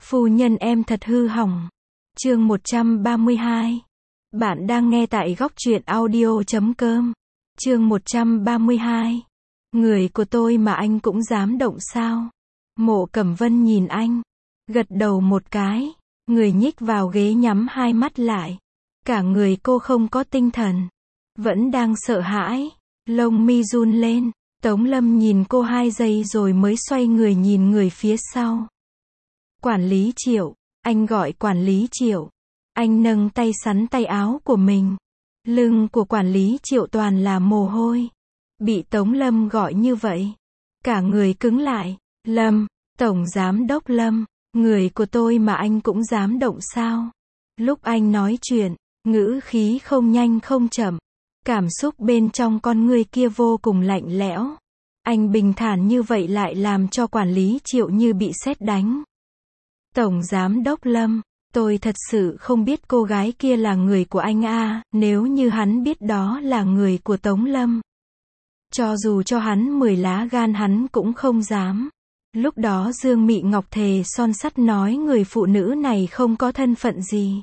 Phu nhân em thật hư hỏng. Chương 132. Bạn đang nghe tại góc truyện audio.com. Chương 132. Người của tôi mà anh cũng dám động sao? Mộ Cẩm Vân nhìn anh, gật đầu một cái, người nhích vào ghế nhắm hai mắt lại. Cả người cô không có tinh thần, vẫn đang sợ hãi, lông mi run lên. Tống Lâm nhìn cô 2 giây rồi mới xoay người nhìn người phía sau. Quản lý Triệu, anh gọi quản lý Triệu. Anh nâng tay sắn tay áo của mình. Lưng của quản lý Triệu toàn là mồ hôi. Bị Tống Lâm gọi như vậy, cả người cứng lại. Lâm, Tổng Giám đốc Lâm, người của tôi mà anh cũng dám động sao? Lúc anh nói chuyện, ngữ khí không nhanh không chậm. Cảm xúc bên trong con người kia vô cùng lạnh lẽo. Anh bình thản như vậy lại làm cho quản lý Triệu như bị sét đánh. Tổng Giám đốc Lâm, tôi thật sự không biết cô gái kia là người của anh à, nếu như hắn biết đó là người của Tống Lâm. Cho dù cho hắn 10 lá gan hắn cũng không dám. Lúc đó Dương Mị Ngọc thề son sắt nói người phụ nữ này không có thân phận gì.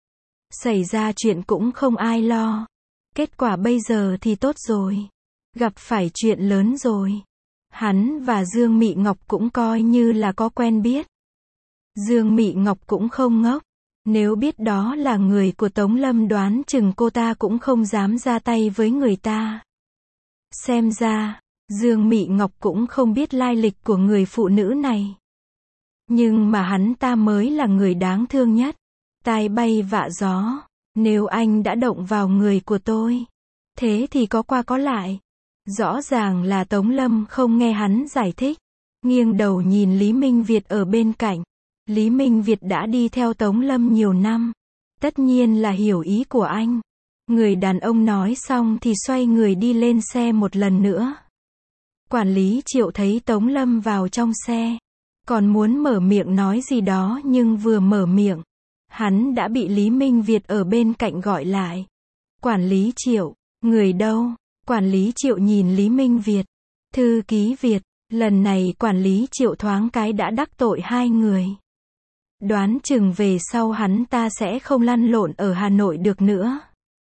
Xảy ra chuyện cũng không ai lo. Kết quả bây giờ thì tốt rồi. Gặp phải chuyện lớn rồi. Hắn và Dương Mị Ngọc cũng coi như là có quen biết. Dương Mị Ngọc cũng không ngốc. Nếu biết đó là người của Tống Lâm đoán chừng cô ta cũng không dám ra tay với người ta. Xem ra, Dương Mị Ngọc cũng không biết lai lịch của người phụ nữ này. Nhưng mà hắn ta mới là người đáng thương nhất. Tai bay vạ gió. Nếu anh đã động vào người của tôi, thế thì có qua có lại. Rõ ràng là Tống Lâm không nghe hắn giải thích. Nghiêng đầu nhìn Lý Minh Việt ở bên cạnh. Lý Minh Việt đã đi theo Tống Lâm nhiều năm. Tất nhiên là hiểu ý của anh. Người đàn ông nói xong thì xoay người đi lên xe một lần nữa. Quản lý Triệu thấy Tống Lâm vào trong xe. Còn muốn mở miệng nói gì đó nhưng vừa mở miệng, hắn đã bị Lý Minh Việt ở bên cạnh gọi lại. Quản lý Triệu, người đâu? Quản lý Triệu nhìn Lý Minh Việt. Thư ký Việt, lần này quản lý Triệu thoáng cái đã đắc tội 2 người. Đoán chừng về sau hắn ta sẽ không lăn lộn ở Hà Nội được nữa.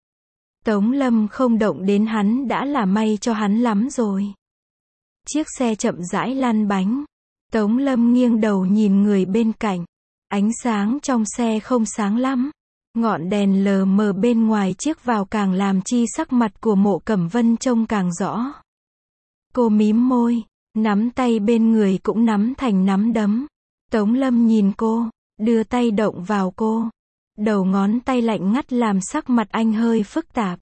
Tống Lâm không động đến hắn đã là may cho hắn lắm rồi. Chiếc xe chậm rãi lăn bánh. Tống Lâm nghiêng đầu nhìn người bên cạnh. Ánh sáng trong xe không sáng lắm. Ngọn đèn lờ mờ bên ngoài chiếc vào càng làm chi sắc mặt của Mộ Cẩm Vân trông càng rõ. Cô mím môi, nắm tay bên người cũng nắm thành nắm đấm. Tống Lâm nhìn cô, đưa tay động vào cô. Đầu ngón tay lạnh ngắt làm sắc mặt anh hơi phức tạp.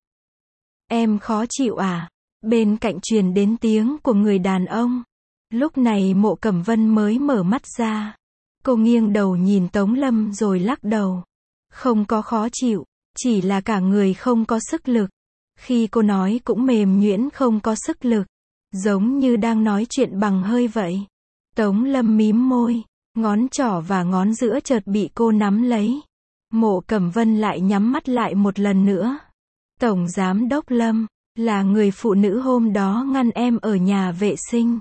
Em khó chịu à? Bên cạnh truyền đến tiếng của người đàn ông. Lúc này Mộ Cẩm Vân mới mở mắt ra. Cô nghiêng đầu nhìn Tống Lâm rồi lắc đầu. Không có khó chịu, chỉ là cả người không có sức lực. Khi cô nói cũng mềm nhuyễn không có sức lực. Giống như đang nói chuyện bằng hơi vậy. Tống Lâm mím môi, ngón trỏ và ngón giữa chợt bị cô nắm lấy. Mộ Cẩm Vân lại nhắm mắt lại một lần nữa. Tổng Giám đốc Lâm, là người phụ nữ hôm đó ngăn em ở nhà vệ sinh.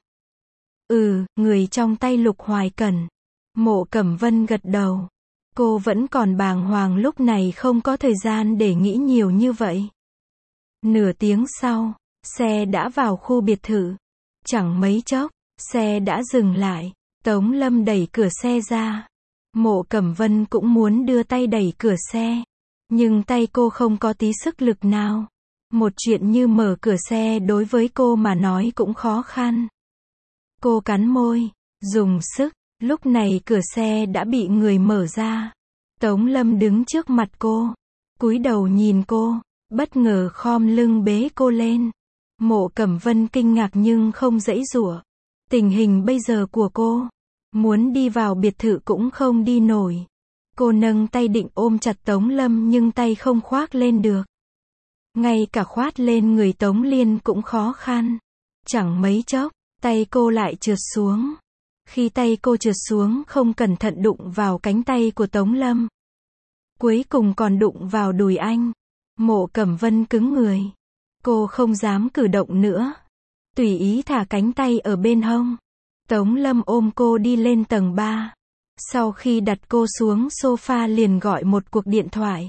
Người trong tay Lục Hoài Cẩn. Mộ Cẩm Vân gật đầu. Cô vẫn còn bàng hoàng lúc này không có thời gian để nghĩ nhiều như vậy. Nửa tiếng sau, xe đã vào khu biệt thự. Chẳng mấy chốc, xe đã dừng lại. Tống Lâm đẩy cửa xe ra. Mộ Cẩm Vân cũng muốn đưa tay đẩy cửa xe. Nhưng tay cô không có tí sức lực nào. Một chuyện như mở cửa xe đối với cô mà nói cũng khó khăn. Cô cắn môi, dùng sức. Lúc này cửa xe đã bị người mở ra. Tống Lâm đứng trước mặt cô, cúi đầu nhìn cô, bất ngờ khom lưng bế cô lên. Mộ Cẩm Vân kinh ngạc nhưng không giãy giụa. Tình hình bây giờ của cô, muốn đi vào biệt thự cũng không đi nổi. Cô nâng tay định ôm chặt Tống Lâm nhưng tay không khoác lên được. Ngay cả khoát lên người Tống Liên cũng khó khăn. Chẳng mấy chốc, tay cô lại trượt xuống. Khi tay cô trượt xuống không cẩn thận đụng vào cánh tay của Tống Lâm. Cuối cùng còn đụng vào đùi anh. Mộ Cẩm Vân cứng người. Cô không dám cử động nữa. Tùy ý thả cánh tay ở bên hông. Tống Lâm ôm cô đi lên tầng 3. Sau khi đặt cô xuống sofa liền gọi một cuộc điện thoại.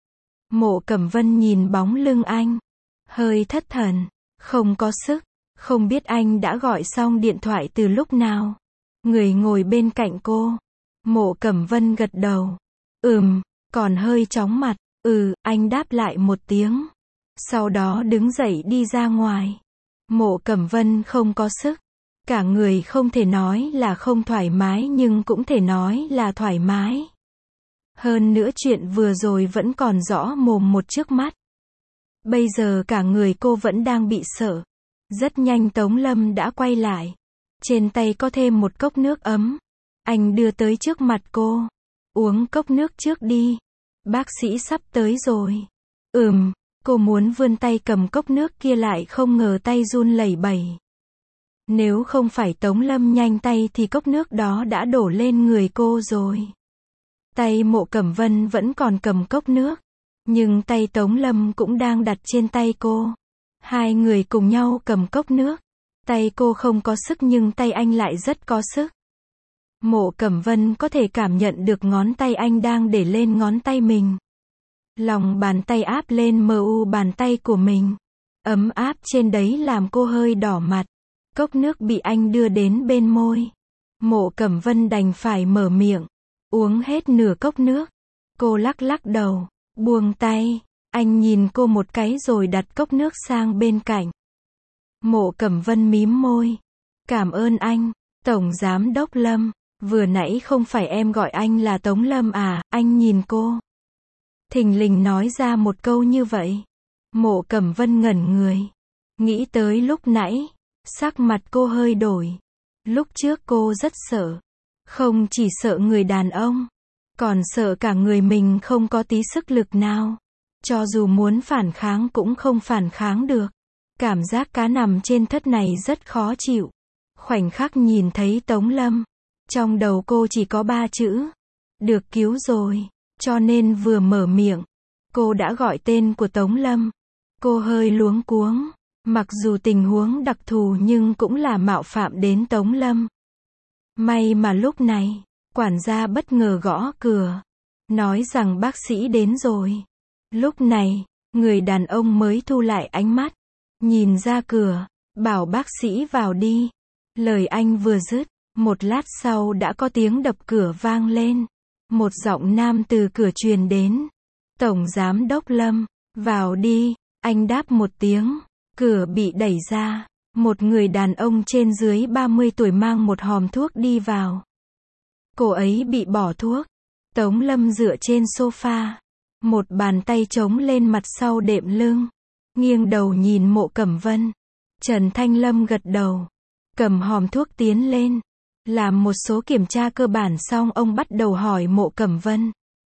Mộ Cẩm Vân nhìn bóng lưng anh, hơi thất thần, không có sức, không biết anh đã gọi xong điện thoại từ lúc nào. Người ngồi bên cạnh cô, Mộ Cẩm Vân gật đầu. Còn hơi chóng mặt. Anh đáp lại một tiếng. Sau đó đứng dậy đi ra ngoài. Mộ Cẩm Vân không có sức. Cả người không thể nói là không thoải mái nhưng cũng thể nói là thoải mái. Hơn nữa chuyện vừa rồi vẫn còn rõ mồm một trước mắt. Bây giờ cả người cô vẫn đang bị sợ. Rất nhanh Tống Lâm đã quay lại. Trên tay có thêm một cốc nước ấm. Anh đưa tới trước mặt cô. Uống cốc nước trước đi. Bác sĩ sắp tới rồi. Cô muốn vươn tay cầm cốc nước kia lại không ngờ tay run lẩy bẩy. Nếu không phải Tống Lâm nhanh tay thì cốc nước đó đã đổ lên người cô rồi. Tay Mộ Cẩm Vân vẫn còn cầm cốc nước. Nhưng tay Tống Lâm cũng đang đặt trên tay cô. Hai người cùng nhau cầm cốc nước. Tay cô không có sức nhưng tay anh lại rất có sức. Mộ Cẩm Vân có thể cảm nhận được ngón tay anh đang để lên ngón tay mình. Lòng bàn tay áp lên mu bàn tay của mình. Ấm áp trên đấy làm cô hơi đỏ mặt. Cốc nước bị anh đưa đến bên môi. Mộ Cẩm Vân đành phải mở miệng. Uống hết nửa cốc nước. Cô lắc lắc đầu, buông tay. Anh nhìn cô một cái rồi đặt cốc nước sang bên cạnh. Mộ Cẩm Vân mím môi. Cảm ơn anh, Tổng Giám đốc Lâm. Vừa nãy không phải em gọi anh là Tống Lâm à? Anh nhìn cô. Thình lình nói ra một câu như vậy. Mộ Cẩm Vân ngẩn người. Nghĩ tới lúc nãy. Sắc mặt cô hơi đổi. Lúc trước cô rất sợ. Không chỉ sợ người đàn ông. Còn sợ cả người mình không có tí sức lực nào. Cho dù muốn phản kháng cũng không phản kháng được. Cảm giác cá nằm trên thớt này rất khó chịu. Khoảnh khắc nhìn thấy Tống Lâm. Trong đầu cô chỉ có 3 chữ. Được cứu rồi. Cho nên vừa mở miệng. Cô đã gọi tên của Tống Lâm. Cô hơi luống cuống. Mặc dù tình huống đặc thù nhưng cũng là mạo phạm đến Tống Lâm. May mà lúc này, quản gia bất ngờ gõ cửa. Nói rằng bác sĩ đến rồi. Lúc này, người đàn ông mới thu lại ánh mắt. Nhìn ra cửa, bảo bác sĩ vào đi. Lời anh vừa dứt, một lát sau đã có tiếng đập cửa vang lên. Một giọng nam từ cửa truyền đến. Tổng Giám đốc Lâm, vào đi. Anh đáp một tiếng. Cửa bị đẩy ra. Một người đàn ông trên dưới 30 tuổi mang một hòm thuốc đi vào. Cô ấy bị bỏ thuốc. Tống Lâm dựa trên sofa. Một bàn tay chống lên mặt sau đệm lưng. Nghiêng đầu nhìn Mộ Cẩm Vân. Trần Thanh Lâm gật đầu. Cầm hòm thuốc tiến lên. Làm một số kiểm tra cơ bản xong ông bắt đầu hỏi Mộ Cẩm Vân.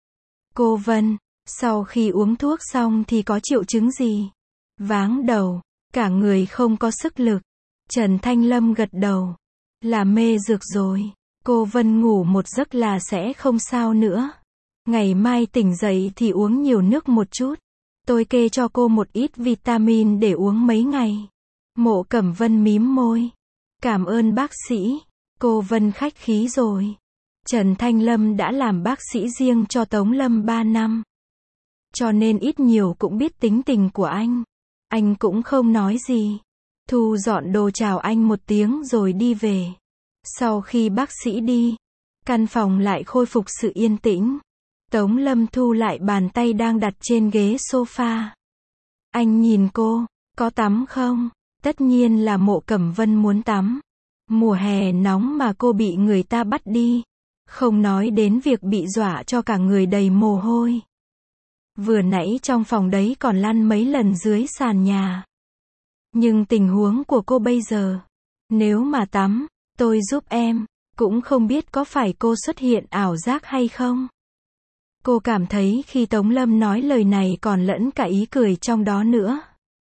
Cô Vân, sau khi uống thuốc xong thì có triệu chứng gì? Váng đầu, cả người không có sức lực. Trần Thanh Lâm gật đầu. Là mê dược rồi. Cô Vân ngủ một giấc là sẽ không sao nữa. Ngày mai tỉnh dậy thì uống nhiều nước một chút. Tôi kê cho cô một ít vitamin để uống mấy ngày. Mộ Cẩm Vân mím môi. Cảm ơn bác sĩ. Cô Vân khách khí rồi. Trần Thanh Lâm đã làm bác sĩ riêng cho Tống Lâm 3 năm. Cho nên ít nhiều cũng biết tính tình của anh. Anh cũng không nói gì. Thu dọn đồ chào anh một tiếng rồi đi về. Sau khi bác sĩ đi, căn phòng lại khôi phục sự yên tĩnh. Tống Lâm thu lại bàn tay đang đặt trên ghế sofa. Anh nhìn cô, có tắm không? Tất nhiên là Mộ Cẩm Vân muốn tắm. Mùa hè nóng mà cô bị người ta bắt đi. Không nói đến việc bị dọa cho cả người đầy mồ hôi. Vừa nãy trong phòng đấy còn lăn mấy lần dưới sàn nhà. Nhưng tình huống của cô bây giờ, nếu mà tắm, tôi giúp em, cũng không biết có phải cô xuất hiện ảo giác hay không. Cô cảm thấy khi Tống Lâm nói lời này còn lẫn cả ý cười trong đó nữa.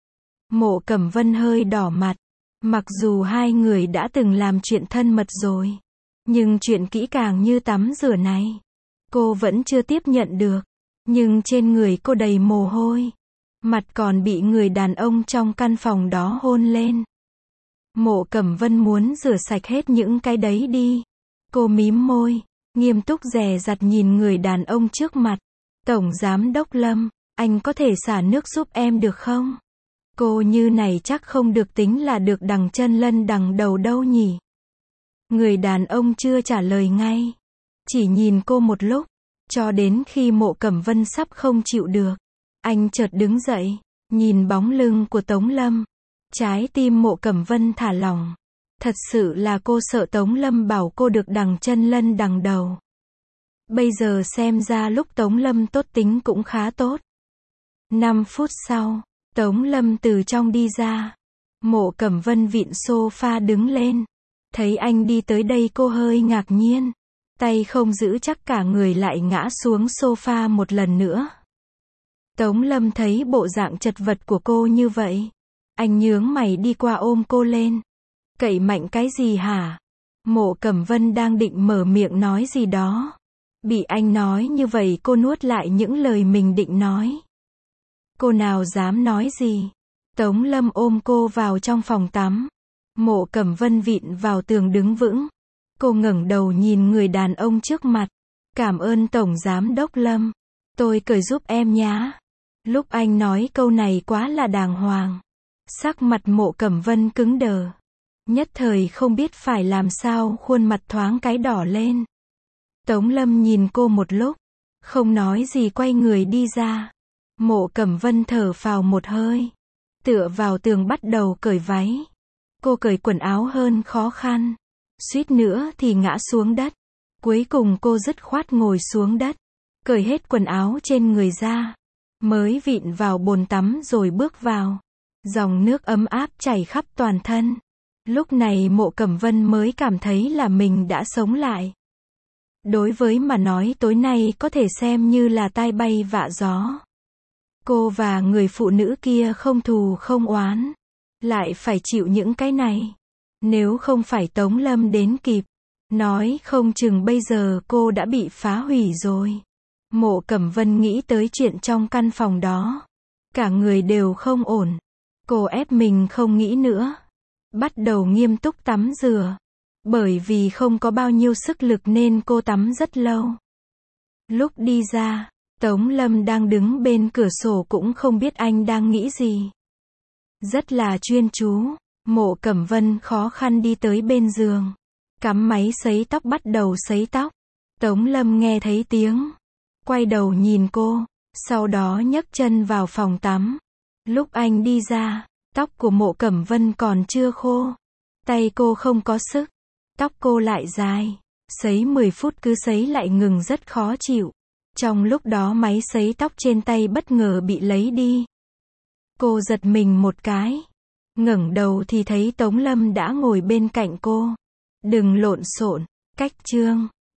Mộ Cẩm Vân hơi đỏ mặt. Mặc dù hai người đã từng làm chuyện thân mật rồi, nhưng chuyện kỹ càng như tắm rửa này, cô vẫn chưa tiếp nhận được. Nhưng trên người cô đầy mồ hôi. Mặt còn bị người đàn ông trong căn phòng đó hôn lên. Mộ Cẩm Vân muốn rửa sạch hết những cái đấy đi. Cô mím môi. nghiêm túc dè dặt nhìn người đàn ông trước mặt. Tổng Giám đốc Lâm, anh có thể xả nước giúp em được không? Cô như này chắc không được tính là được đằng chân lân đằng đầu đâu nhỉ? Người đàn ông chưa trả lời ngay. Chỉ nhìn cô một lúc. Cho đến khi Mộ Cẩm Vân sắp không chịu được. Anh chợt đứng dậy. Nhìn bóng lưng của Tống Lâm. Trái tim Mộ Cẩm Vân thả lỏng. Thật sự là cô sợ Tống Lâm bảo cô được đằng chân lân đằng đầu. Bây giờ xem ra lúc Tống Lâm tốt tính cũng khá tốt. 5 phút sau, Tống Lâm từ trong đi ra. Mộ Cẩm Vân vịn sofa đứng lên. Thấy anh đi tới đây cô hơi ngạc nhiên. Tay không giữ chắc cả người lại ngã xuống sofa một lần nữa. Tống Lâm thấy bộ dạng chật vật của cô như vậy. Anh nhướng mày đi qua ôm cô lên. Cậy mạnh cái gì hả? Mộ Cẩm Vân đang định mở miệng nói gì đó. Bị anh nói như vậy cô nuốt lại những lời mình định nói. Cô nào dám nói gì? Tống Lâm ôm cô vào trong phòng tắm. Mộ Cẩm Vân vịn vào tường đứng vững. Cô ngẩng đầu nhìn người đàn ông trước mặt. Cảm ơn Tổng Giám đốc Lâm. Tôi cởi giúp em nhá. Lúc anh nói câu này quá là đàng hoàng. Sắc mặt Mộ Cẩm Vân cứng đờ. Nhất thời không biết phải làm sao, khuôn mặt thoáng cái đỏ lên. Tống Lâm nhìn cô một lúc. Không nói gì quay người đi ra. Mộ Cẩm Vân thở phào một hơi. Tựa vào tường bắt đầu cởi váy. Cô cởi quần áo hơn khó khăn. Suýt nữa thì ngã xuống đất. Cuối cùng cô dứt khoát ngồi xuống đất. Cởi hết quần áo trên người ra. Mới vịn vào bồn tắm rồi bước vào. Dòng nước ấm áp chảy khắp toàn thân. Lúc này Mộ Cẩm Vân mới cảm thấy là mình đã sống lại. Đối với mà nói tối nay có thể xem như là tai bay vạ gió. Cô và người phụ nữ kia không thù không oán. Lại phải chịu những cái này. Nếu không phải Tống Lâm đến kịp. Nói không chừng bây giờ cô đã bị phá hủy rồi. Mộ Cẩm Vân nghĩ tới chuyện trong căn phòng đó. Cả người đều không ổn. Cô ép mình không nghĩ nữa. Bắt đầu nghiêm túc tắm rửa. Bởi vì không có bao nhiêu sức lực nên cô tắm rất lâu. Lúc đi ra, Tống Lâm đang đứng bên cửa sổ cũng không biết anh đang nghĩ gì. Rất là chuyên chú. Mộ Cẩm Vân khó khăn đi tới bên giường. Cắm máy sấy tóc bắt đầu sấy tóc. Tống Lâm nghe thấy tiếng. Quay đầu nhìn cô. Sau đó nhấc chân vào phòng tắm. Lúc anh đi ra, tóc của Mộ Cẩm Vân còn chưa khô. Tay cô không có sức. Tóc cô lại dài. Sấy 10 phút cứ sấy lại ngừng rất khó chịu. Trong lúc đó máy sấy tóc trên tay bất ngờ bị lấy đi. Cô giật mình một cái. Ngẩng đầu thì thấy Tống Lâm đã ngồi bên cạnh cô. Đừng lộn xộn. Cách chương